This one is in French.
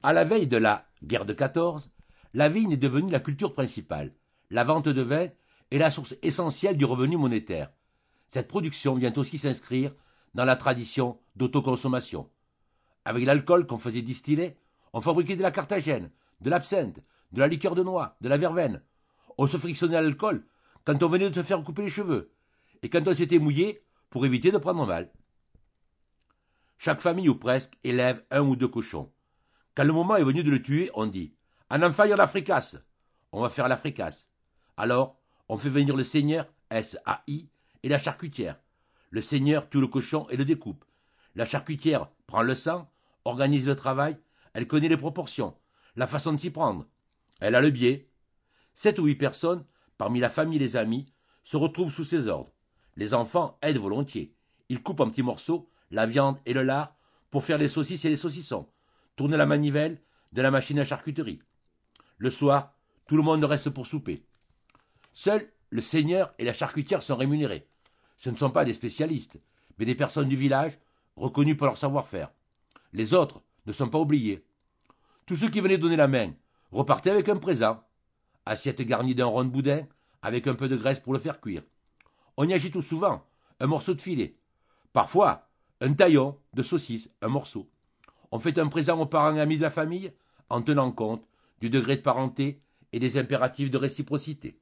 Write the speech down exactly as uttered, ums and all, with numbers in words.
À la veille de la guerre de quatorze, la vigne est devenue la culture principale. La vente de vin est la source essentielle du revenu monétaire. Cette production vient aussi s'inscrire dans la tradition d'autoconsommation. Avec l'alcool qu'on faisait distiller, on fabriquait de la carthagène, de l'absinthe, de la liqueur de noix, de la verveine. On se frictionnait à l'alcool quand on venait de se faire couper les cheveux, et quand on s'était mouillé pour éviter de prendre mal. Chaque famille ou presque élève un ou deux cochons. Quand le moment est venu de le tuer, on dit « Un enfant, il y a la fricasse !» On va faire la fricasse. Alors, on fait venir le seigneur, S A I, et la charcutière. Le seigneur tue le cochon et le découpe. La charcutière prend le sang, organise le travail, elle connaît les proportions, la façon de s'y prendre. Elle a le biais. Sept ou huit personnes, parmi la famille et les amis, se retrouvent sous ses ordres. Les enfants aident volontiers. Ils coupent en petits morceaux la viande et le lard pour faire les saucisses et les saucissons, tourner la manivelle de la machine à charcuterie. Le soir, tout le monde reste pour souper. Seuls le seigneur et la charcutière sont rémunérés. Ce ne sont pas des spécialistes, mais des personnes du village reconnues pour leur savoir-faire. Les autres ne sont pas oubliés. Tous ceux qui venaient donner la main repartaient avec un présent. Assiette garnie d'un rond de boudin avec un peu de graisse pour le faire cuire. On y agite tout souvent un morceau de filet. Parfois, un taillon de saucisse, un morceau. On fait un présent aux parents et amis de la famille en tenant compte du degré de parenté et des impératifs de réciprocité.